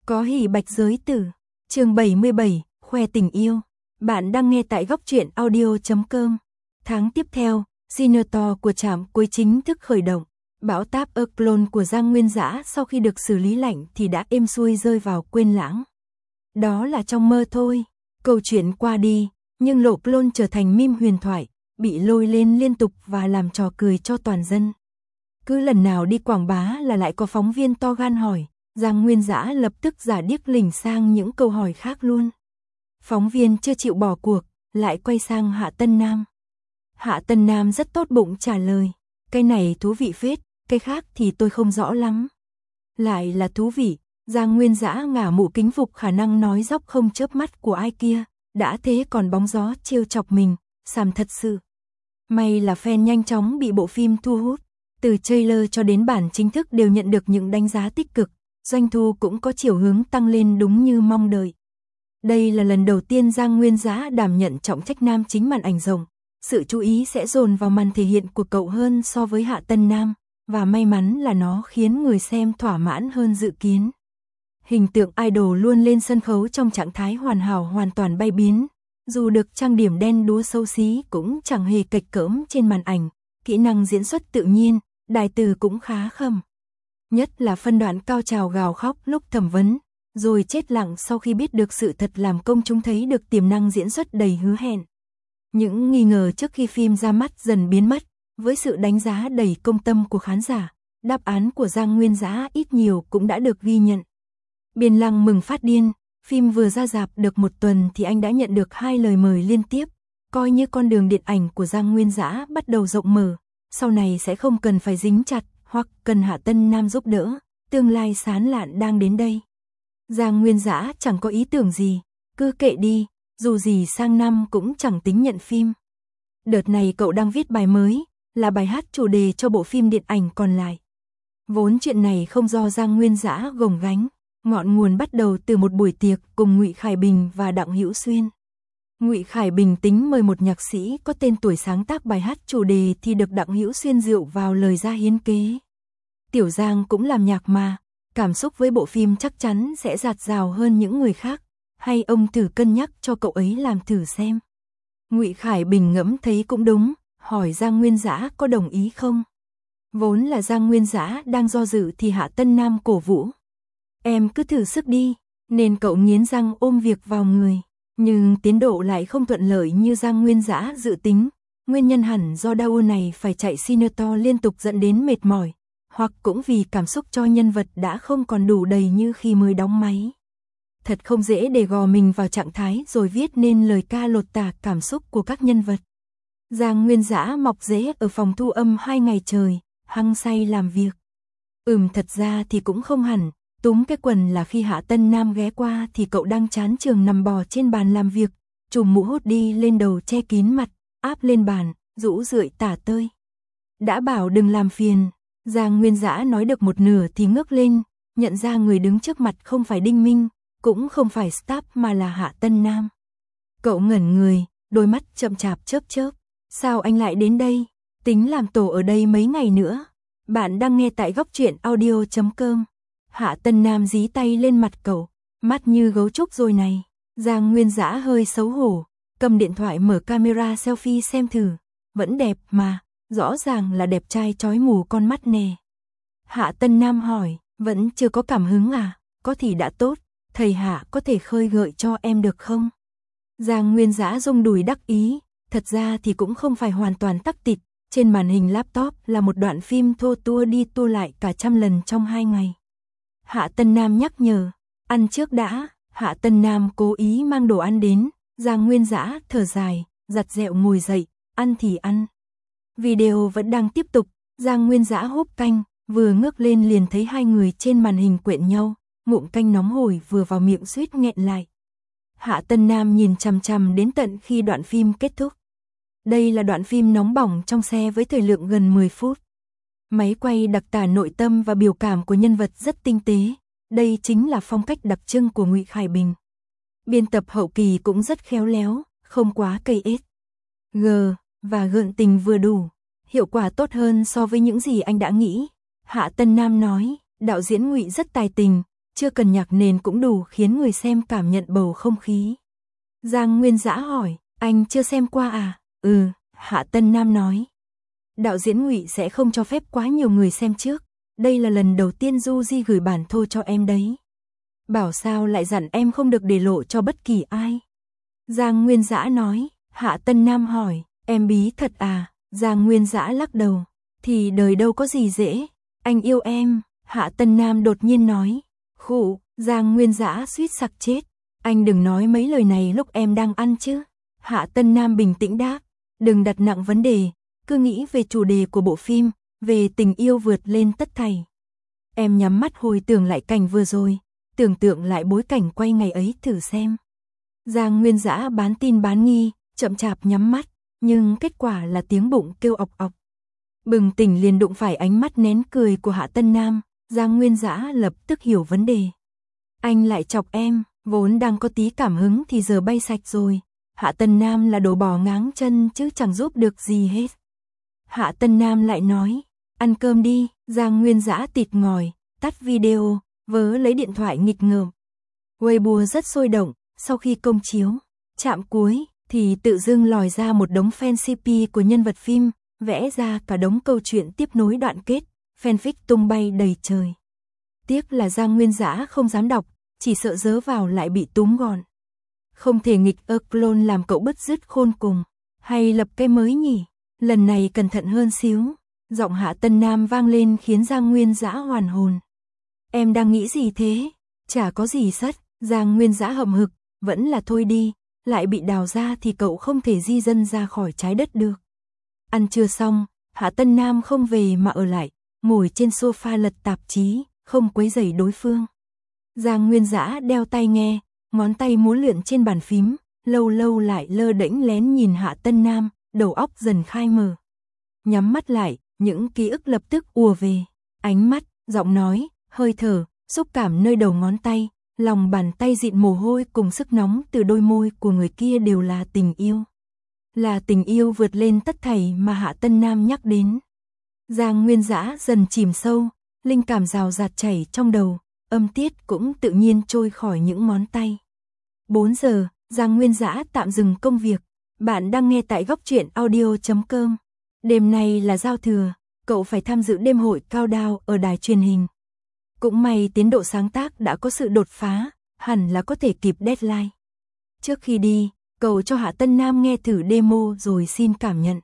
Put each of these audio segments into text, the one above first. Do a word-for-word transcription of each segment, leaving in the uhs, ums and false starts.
Có hỉ bạch giới tử. Chương bảy mươi bảy, khoe tình yêu. Bạn đang nghe tại góc truyện audio chấm com. Tháng tiếp theo, Senator của trạm cuối chính thức khởi động. Bão táp Cyclone của Giang Nguyên Dã sau khi được xử lý lạnh thì đã êm xuôi rơi vào quên lãng. Đó là trong mơ thôi. Câu chuyện qua đi, nhưng Lộ Clone trở thành meme huyền thoại, bị lôi lên liên tục và làm trò cười cho toàn dân. Cứ lần nào đi quảng bá là lại có phóng viên to gan hỏi, Giang Nguyên Dã lập tức giả điếc lỉnh sang những câu hỏi khác luôn. Phóng viên chưa chịu bỏ cuộc, lại quay sang Hạ Tân Nam. Hạ Tân Nam rất tốt bụng trả lời, cái này thú vị phết, cái khác thì tôi không rõ lắm. Lại là thú vị, Giang Nguyên Dã ngả mũ kính phục khả năng nói dóc không chớp mắt của ai kia, đã thế còn bóng gió trêu chọc mình, xàm thật sự. May là fan nhanh chóng bị bộ phim thu hút, từ trailer cho đến bản chính thức đều nhận được những đánh giá tích cực, doanh thu cũng có chiều hướng tăng lên đúng như mong đợi. Đây là lần đầu tiên Giang Nguyên Dã đảm nhận trọng trách nam chính màn ảnh rộng, sự chú ý sẽ dồn vào màn thể hiện của cậu hơn so với Hạ Tân Nam, và may mắn là nó khiến người xem thỏa mãn hơn dự kiến. Hình tượng idol luôn lên sân khấu trong trạng thái hoàn hảo hoàn toàn bay biến, dù được trang điểm đen đúa xấu xí cũng chẳng hề kệch cỡm trên màn ảnh, kỹ năng diễn xuất tự nhiên, đài từ cũng khá khẩm. Nhất là phân đoạn cao trào gào khóc lúc thẩm vấn, rồi chết lặng sau khi biết được sự thật làm công chúng thấy được tiềm năng diễn xuất đầy hứa hẹn. Những nghi ngờ trước khi phim ra mắt dần biến mất, với sự đánh giá đầy công tâm của khán giả, đáp án của Giang Nguyên Dã ít nhiều cũng đã được ghi nhận. Biên Lăng mừng phát điên, phim vừa ra rạp được một tuần thì anh đã nhận được hai lời mời liên tiếp, coi như con đường điện ảnh của Giang Nguyên Dã bắt đầu rộng mở, sau này sẽ không cần phải dính chặt, hoặc cần Hạ Tân Nam giúp đỡ, tương lai sáng lạn đang đến đây. Giang Nguyên Dã chẳng có ý tưởng gì, cứ kệ đi, dù gì sang năm cũng chẳng tính nhận phim. Đợt này cậu đang viết bài mới, là bài hát chủ đề cho bộ phim điện ảnh còn lại. Vốn chuyện này không do Giang Nguyên Dã gồng gánh, ngọn nguồn bắt đầu từ một buổi tiệc cùng Ngụy Khải Bình và Đặng Hữu Xuyên. Ngụy Khải Bình tính mời một nhạc sĩ có tên tuổi sáng tác bài hát chủ đề thì được Đặng Hữu Xuyên rượu vào lời ra hiến kế. Tiểu Giang cũng làm nhạc mà, cảm xúc với bộ phim chắc chắn sẽ dạt dào hơn những người khác, hay ông thử cân nhắc cho cậu ấy làm thử xem. Ngụy Khải Bình ngẫm thấy cũng đúng, hỏi Giang Nguyên Dã có đồng ý không. Vốn là Giang Nguyên Dã đang do dự thì Hạ Tân Nam cổ vũ. Em cứ thử sức đi, nên cậu nghiến răng ôm việc vào người. Nhưng tiến độ lại không thuận lợi như Giang Nguyên Dã dự tính, nguyên nhân hẳn do đau này phải chạy Senator liên tục dẫn đến mệt mỏi, hoặc cũng vì cảm xúc cho nhân vật đã không còn đủ đầy như khi mới đóng máy. Thật không dễ để gò mình vào trạng thái rồi viết nên lời ca lột tả cảm xúc của các nhân vật. Giang Nguyên Dã mọc rễ ở phòng thu âm hai ngày trời, hăng say làm việc. Ừm thật ra thì cũng không hẳn, túm cái quần là khi Hạ Tân Nam ghé qua thì cậu đang chán trường nằm bò trên bàn làm việc, chùm mũ hốt đi lên đầu che kín mặt, áp lên bàn, rũ rượi tả tơi. Đã bảo đừng làm phiền, Giang Nguyên Dã nói được một nửa thì ngước lên, nhận ra người đứng trước mặt không phải Đinh Minh, cũng không phải staff mà là Hạ Tân Nam. Cậu ngẩn người, đôi mắt chậm chạp chớp chớp, sao anh lại đến đây, tính làm tổ ở đây mấy ngày nữa. Bạn đang nghe tại góc truyện audio chấm com. Hạ Tân Nam dí tay lên mặt cậu, mắt như gấu trúc rồi này. Giang Nguyên Dã hơi xấu hổ, cầm điện thoại mở camera selfie xem thử, vẫn đẹp mà, rõ ràng là đẹp trai chói mù con mắt nè. Hạ Tân Nam hỏi, vẫn chưa có cảm hứng à, có thì đã tốt, thầy Hạ có thể khơi gợi cho em được không? Giang Nguyên Dã rung đùi đắc ý, thật ra thì cũng không phải hoàn toàn tắc tịt, trên màn hình laptop là một đoạn phim thô tua đi tua lại cả trăm lần trong hai ngày. Hạ Tân Nam nhắc nhở, ăn trước đã. Hạ Tân Nam cố ý mang đồ ăn đến, Giang Nguyên Dã thở dài, giặt dẹo ngồi dậy, ăn thì ăn. Video vẫn đang tiếp tục, Giang Nguyên Dã húp canh, vừa ngước lên liền thấy hai người trên màn hình quện nhau, ngụm canh nóng hổi vừa vào miệng suýt nghẹn lại. Hạ Tân Nam nhìn chằm chằm đến tận khi đoạn phim kết thúc. Đây là đoạn phim nóng bỏng trong xe với thời lượng gần mười phút. Máy quay đặc tả nội tâm và biểu cảm của nhân vật rất tinh tế, đây chính là phong cách đặc trưng của Ngụy Khải Bình. Biên tập hậu kỳ cũng rất khéo léo, không quá cây ết. G và gượng tình vừa đủ, hiệu quả tốt hơn so với những gì anh đã nghĩ. Hạ Tân Nam nói, đạo diễn Ngụy rất tài tình, chưa cần nhạc nền cũng đủ khiến người xem cảm nhận bầu không khí. Giang Nguyên Dã hỏi, anh chưa xem qua à? Ừ, Hạ Tân Nam nói. Đạo diễn Ngụy sẽ không cho phép quá nhiều người xem trước. Đây là lần đầu tiên Du Di gửi bản thô cho em đấy. Bảo sao lại dặn em không được để lộ cho bất kỳ ai. Giang Nguyên Dã nói. Hạ Tân Nam hỏi, em bí thật à? Giang Nguyên Dã lắc đầu. Thì đời đâu có gì dễ. Anh yêu em. Hạ Tân Nam đột nhiên nói. Khụ, Giang Nguyên Dã suýt sặc chết. Anh đừng nói mấy lời này lúc em đang ăn chứ. Hạ Tân Nam bình tĩnh đáp. Đừng đặt nặng vấn đề, cứ nghĩ về chủ đề của bộ phim, về tình yêu vượt lên tất thảy. Em nhắm mắt hồi tưởng lại cảnh vừa rồi, tưởng tượng lại bối cảnh quay ngày ấy thử xem. Giang Nguyên Dã bán tin bán nghi, chậm chạp nhắm mắt, nhưng kết quả là tiếng bụng kêu ọc ọc. Bừng tỉnh liền đụng phải ánh mắt nén cười của Hạ Tân Nam, Giang Nguyên Dã lập tức hiểu vấn đề. Anh lại chọc em, vốn đang có tí cảm hứng thì giờ bay sạch rồi. Hạ Tân Nam là đồ bò ngáng chân chứ chẳng giúp được gì hết. Hạ Tân Nam lại nói, ăn cơm đi. Giang Nguyên Dã tịt ngòi, tắt video, vớ lấy điện thoại nghịch ngợm. Weibo rất sôi động, sau khi công chiếu, chạm cuối, thì tự dưng lòi ra một đống fan xê pê của nhân vật phim, vẽ ra cả đống câu chuyện tiếp nối đoạn kết, fanfic tung bay đầy trời. Tiếc là Giang Nguyên Dã không dám đọc, chỉ sợ dớ vào lại bị túm gọn. Không thể nghịch ơ clone làm cậu bứt rứt khôn cùng, hay lập cái mới nhỉ? Lần này cẩn thận hơn xíu. Giọng Hạ Tân Nam vang lên khiến Giang Nguyên Dã hoàn hồn. Em đang nghĩ gì thế? Chả có gì sất. Giang Nguyên Dã hậm hực, vẫn là thôi đi, lại bị đào ra thì cậu không thể di dân ra khỏi trái đất được. Ăn trưa xong, Hạ Tân Nam không về mà ở lại, ngồi trên sofa lật tạp chí, không quấy rầy đối phương. Giang Nguyên Dã đeo tai nghe, ngón tay múa luyện trên bàn phím, lâu lâu lại lơ đễnh lén nhìn Hạ Tân Nam, đầu óc dần khai mở. Nhắm mắt lại, những ký ức lập tức ùa về. Ánh mắt, giọng nói, hơi thở, xúc cảm nơi đầu ngón tay, lòng bàn tay dịn mồ hôi cùng sức nóng từ đôi môi của người kia đều là tình yêu. Là tình yêu vượt lên tất thảy mà Hạ Tân Nam nhắc đến. Giang Nguyên Dã dần chìm sâu, linh cảm rào rạt chảy trong đầu, âm tiết cũng tự nhiên trôi khỏi những ngón tay. bốn giờ, Giang Nguyên Dã tạm dừng công việc. Bạn đang nghe tại góc truyện audio chấm com. Đêm nay là giao thừa, cậu phải tham dự đêm hội countdown ở đài truyền hình. Cũng may tiến độ sáng tác đã có sự đột phá, hẳn là có thể kịp deadline. Trước khi đi, cậu cho Hạ Tân Nam nghe thử demo rồi xin cảm nhận.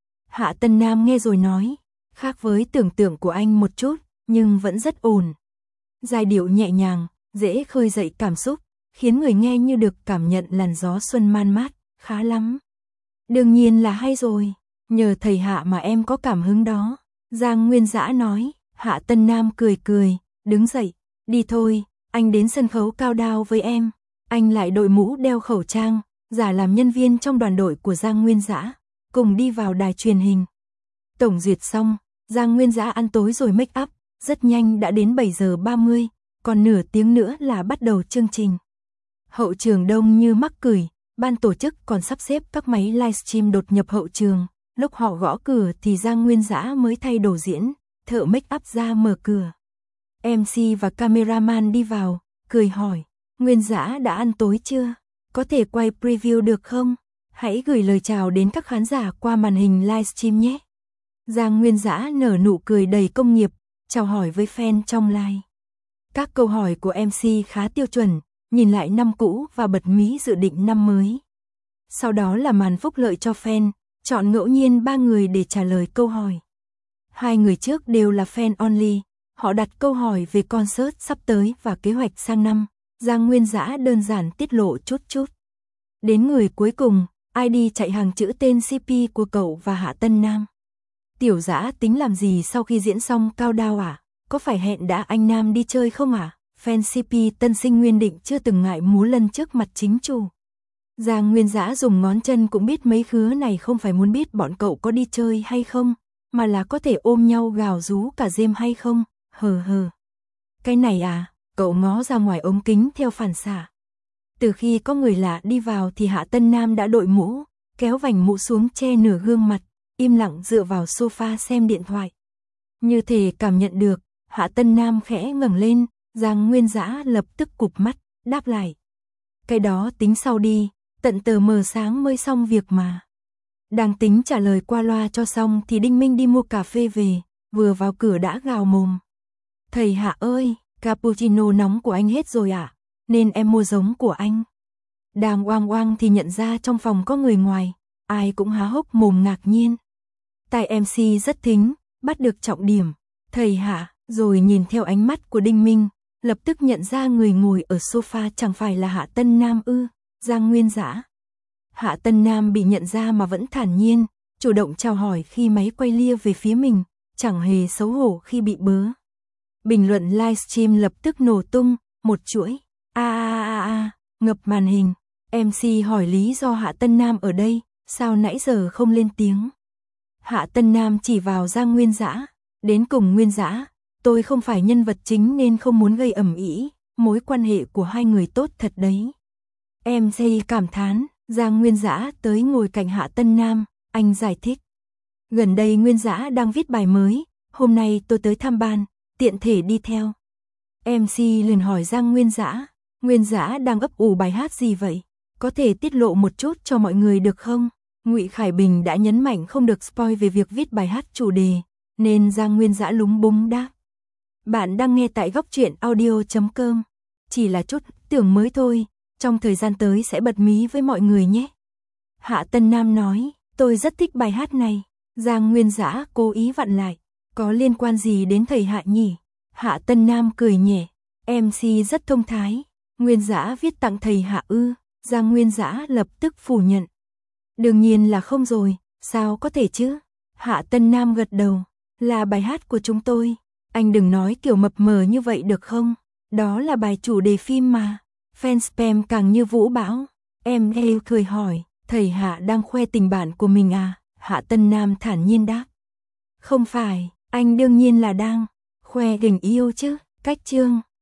Hạ Tân Nam nghe rồi nói, khác với tưởng tượng của anh một chút, nhưng vẫn rất ổn. Giai điệu nhẹ nhàng, dễ khơi dậy cảm xúc, khiến người nghe như được cảm nhận làn gió xuân man mát, khá lắm. Đương nhiên là hay rồi, nhờ thầy Hạ mà em có cảm hứng đó. Giang Nguyên Dã nói. Hạ Tân Nam cười cười, đứng dậy, đi thôi, anh đến sân khấu countdown với em. Anh lại đội mũ đeo khẩu trang, giả làm nhân viên trong đoàn đội của Giang Nguyên Dã, cùng đi vào đài truyền hình. Tổng duyệt xong, Giang Nguyên Dã ăn tối rồi make up, rất nhanh đã đến bảy giờ ba mươi, còn nửa tiếng nữa là bắt đầu chương trình. Hậu trường đông như mắc cười, ban tổ chức còn sắp xếp các máy livestream đột nhập hậu trường. Lúc họ gõ cửa thì Giang Nguyên Dã mới thay đồ diễn, thợ make up ra mở cửa. em xê và cameraman đi vào, cười hỏi, Nguyên Dã đã ăn tối chưa? Có thể quay preview được không? Hãy gửi lời chào đến các khán giả qua màn hình livestream nhé. Giang Nguyên Dã nở nụ cười đầy công nghiệp, chào hỏi với fan trong live. Các câu hỏi của em xê khá tiêu chuẩn, nhìn lại năm cũ và bật mí dự định năm mới. Sau đó là màn phúc lợi cho fan, chọn ngẫu nhiên ba người để trả lời câu hỏi. Hai người trước đều là fan only, họ đặt câu hỏi về concert sắp tới và kế hoạch sang năm. Giang Nguyên Dã đơn giản tiết lộ chút chút. Đến người cuối cùng, i đê chạy hàng chữ tên xê pê của cậu và Hạ Tân Nam. Tiểu Dã tính làm gì sau khi diễn xong countdown à? Có phải hẹn đã anh Nam đi chơi không à? Fan xê pê tân sinh Nguyên Định chưa từng ngại múa lân trước mặt chính chủ. Giang Nguyên Dã dùng ngón chân cũng biết mấy khứa này không phải muốn biết bọn cậu có đi chơi hay không, mà là có thể ôm nhau gào rú cả đêm hay không, hờ hờ. Cái này à, cậu ngó ra ngoài ống kính theo phản xạ. Từ khi có người lạ đi vào thì Hạ Tân Nam đã đội mũ, kéo vành mũ xuống che nửa gương mặt, im lặng dựa vào sofa xem điện thoại. Như thể cảm nhận được, Hạ Tân Nam khẽ ngẩng lên, Giang Nguyên Dã lập tức cụp mắt, đáp lại. Cái đó tính sau đi, tận tờ mờ sáng mới xong việc mà. Đang tính trả lời qua loa cho xong thì Đinh Minh đi mua cà phê về, vừa vào cửa đã gào mồm. Thầy Hạ ơi, cappuccino nóng của anh hết rồi ạ, à? Nên em mua giống của anh. Đang oang oang thì nhận ra trong phòng có người ngoài, ai cũng há hốc mồm ngạc nhiên. Tai em xê rất thính, bắt được trọng điểm. Thầy Hạ, rồi nhìn theo ánh mắt của Đinh Minh, lập tức nhận ra người ngồi ở sofa chẳng phải là Hạ Tân Nam ư, Giang Nguyên Dã. Hạ Tân Nam bị nhận ra mà vẫn thản nhiên, chủ động chào hỏi khi máy quay lia về phía mình, chẳng hề xấu hổ khi bị bớ. Bình luận livestream lập tức nổ tung, một chuỗi, a a a a, ngập màn hình. em xê hỏi lý do Hạ Tân Nam ở đây, sao nãy giờ không lên tiếng. Hạ Tân Nam chỉ vào Giang Nguyên Dã, đến cùng Nguyên Dã, tôi không phải nhân vật chính nên không muốn gây ầm ĩ, mối quan hệ của hai người tốt thật đấy. em xê cảm thán, Giang Nguyên Dã tới ngồi cạnh Hạ Tân Nam, anh giải thích. Gần đây Nguyên Dã đang viết bài mới, hôm nay tôi tới thăm ban, tiện thể đi theo. em xê liền hỏi Giang Nguyên Dã, Nguyên Dã đang ấp ủ bài hát gì vậy? Có thể tiết lộ một chút cho mọi người được không? Ngụy Khải Bình đã nhấn mạnh không được spoil về việc viết bài hát chủ đề, nên Giang Nguyên Dã lúng búng đáp. Bạn đang nghe tại góc truyện audio chấm com. Chỉ là chút tưởng mới thôi, trong thời gian tới sẽ bật mí với mọi người nhé. Hạ Tân Nam nói, tôi rất thích bài hát này. Giang Nguyên Dã cố ý vặn lại, có liên quan gì đến thầy Hạ nhỉ? Hạ Tân Nam cười nhẹ, em xê rất thông thái. Nguyên Dã viết tặng thầy Hạ ư? Giang Nguyên Dã lập tức phủ nhận. Đương nhiên là không rồi, sao có thể chứ? Hạ Tân Nam gật đầu, là bài hát của chúng tôi. Anh đừng nói kiểu mập mờ như vậy được không? Đó là bài chủ đề phim mà. Fan spam càng như vũ bão. Em heo cười hỏi, thầy Hạ đang khoe tình bản của mình à? Hạ Tân Nam thản nhiên đáp. Không phải, anh đương nhiên là đang khoe tình yêu chứ. Cách chương